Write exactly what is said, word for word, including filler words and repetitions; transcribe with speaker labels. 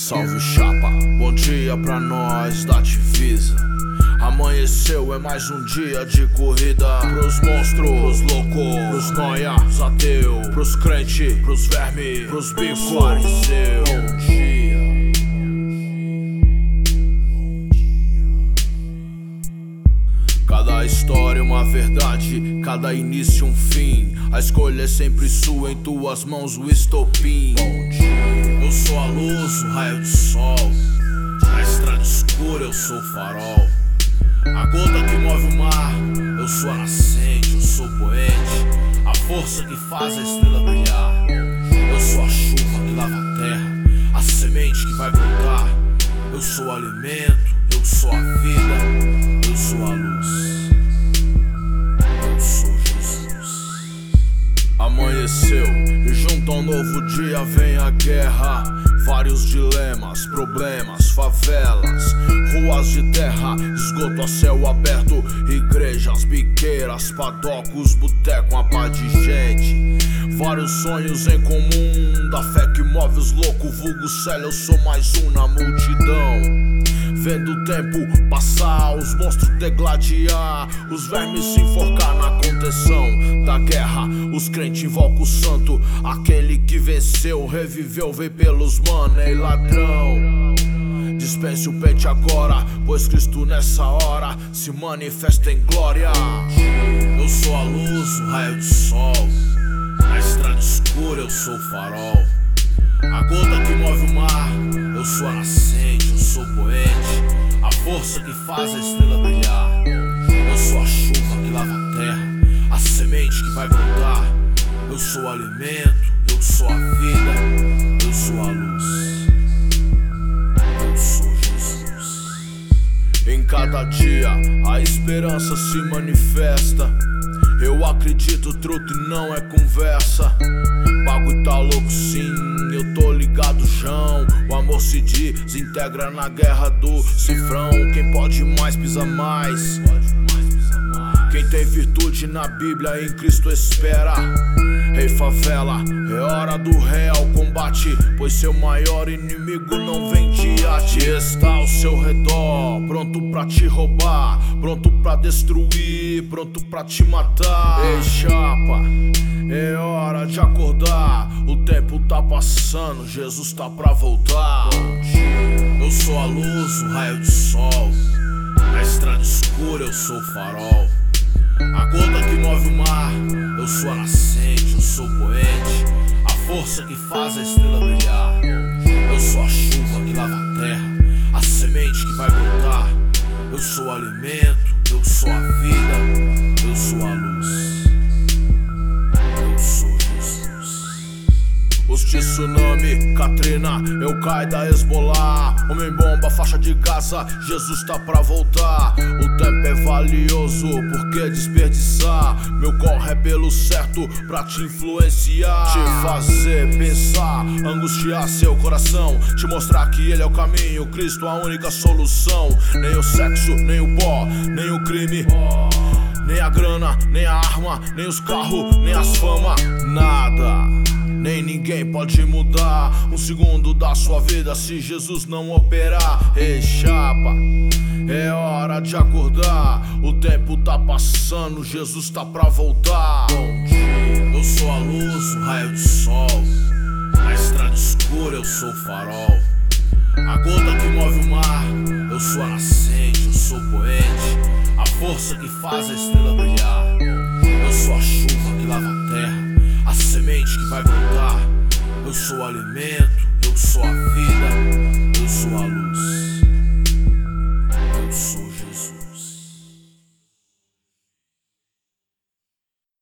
Speaker 1: Salve chapa, bom dia pra nós da divisa. Amanheceu, é mais um dia de corrida. Pros monstros, pros loucos, pros noia, pros ateu, pros crente, pros verme, pros bico, fariseu. Bom dia. Cada história uma verdade, cada início um fim. A escolha é sempre sua, em tuas mãos o estopim. Bom dia. Eu sou a luz, o raio de sol. Na estrada escura eu sou o farol. A gota que move o mar, eu sou a nascente, eu sou o poente. A força que faz a estrela brilhar. Eu sou a chuva que lava a terra, a semente que vai brotar. Eu sou o alimento, eu sou a vida, eu sou a luz. Eu sou Jesus. Amanheceu e junto ao novo dia vem a guerra. Vários dilemas, problemas, favelas, ruas de terra, esgoto a céu aberto, igrejas, biqueiras, padocos, boteco, uma pá de gente. Vários sonhos em comum, da fé que move os loucos, vulgo céu, eu sou mais um na multidão. Vendo o tempo passar, os monstros degladiar, os vermes se enforcar na contenção da guerra. Os crentes invocam o santo, aquele que venceu, reviveu, veio pelos mané e ladrão. Dispense o pente agora, pois Cristo nessa hora se manifesta em glória. Eu sou a luz, o raio de sol. Na estrada escura eu sou o farol. A gota que move o mar, eu sou a nascente, eu sou o poente. A força que faz a estrela brilhar. Eu sou a chuva que lava a terra, a semente que vai brotar. Eu sou o alimento, eu sou a vida, eu sou a luz. Eu sou Jesus. Em cada dia a esperança se manifesta. Eu acredito, truto e não é conversa. Bagulho tá louco sim, eu tô ligado João. O amor se desintegra na guerra do cifrão. Quem pode mais pisa mais. Quem tem virtude na Bíblia em Cristo espera. Rei favela, é hora do real combate, pois seu maior inimigo não vem de arte. Está ao seu redor, pronto pra te roubar, pronto pra destruir, pronto pra te matar. Ei chapa, é hora de acordar, o tempo tá passando, Jesus tá pra voltar. Eu sou a luz, o raio de sol. Na estrada escura eu sou o farol. A gota que move o mar, eu sou a nascente, eu sou o poente. A força que faz a estrela brilhar. Eu sou a chuva que lava a terra, a semente que vai brotar. Eu sou o alimento, eu sou a vida, eu sou a luz. Eu sou Jesus. Os tsunami, Katrina, El-Qaeda, Hezbollah, Homem-bomba, faixa de Gaza, Jesus tá pra voltar. O tempo é valioso, por que desperdiçar? Meu corre é pelo certo, pra te influenciar, te fazer pensar, angustiar seu coração, te mostrar que ele é o caminho, Cristo a única solução. Nem o sexo, nem o pó, nem o crime, nem a grana, nem a arma, nem os carros, nem as fama, nada. Nem ninguém pode mudar um segundo da sua vida se Jesus não operar. Ei chapa, é hora de acordar, o tempo tá passando, Jesus tá pra voltar. Bom dia. Eu sou a luz, o raio de sol. Na estrada escura eu sou o farol. A gota que move o mar, eu sou a nascente, eu sou o poente. A força que faz a estrela brilhar. Eu sou a chuva que lava a terra, a semente que vai brotar. Eu sou o alimento,